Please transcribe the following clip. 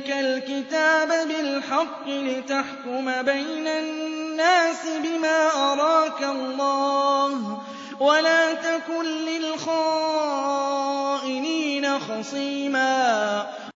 إِلَيْكَ الْكِتَابَ بِالْحَقِّ لِتَحْكُمَ بَيْنَ النَّاسِ بِمَا أَرَاكَ اللَّهُ وَلَا تَكُن لِّلْخَائِنِينَ خَصِيمًا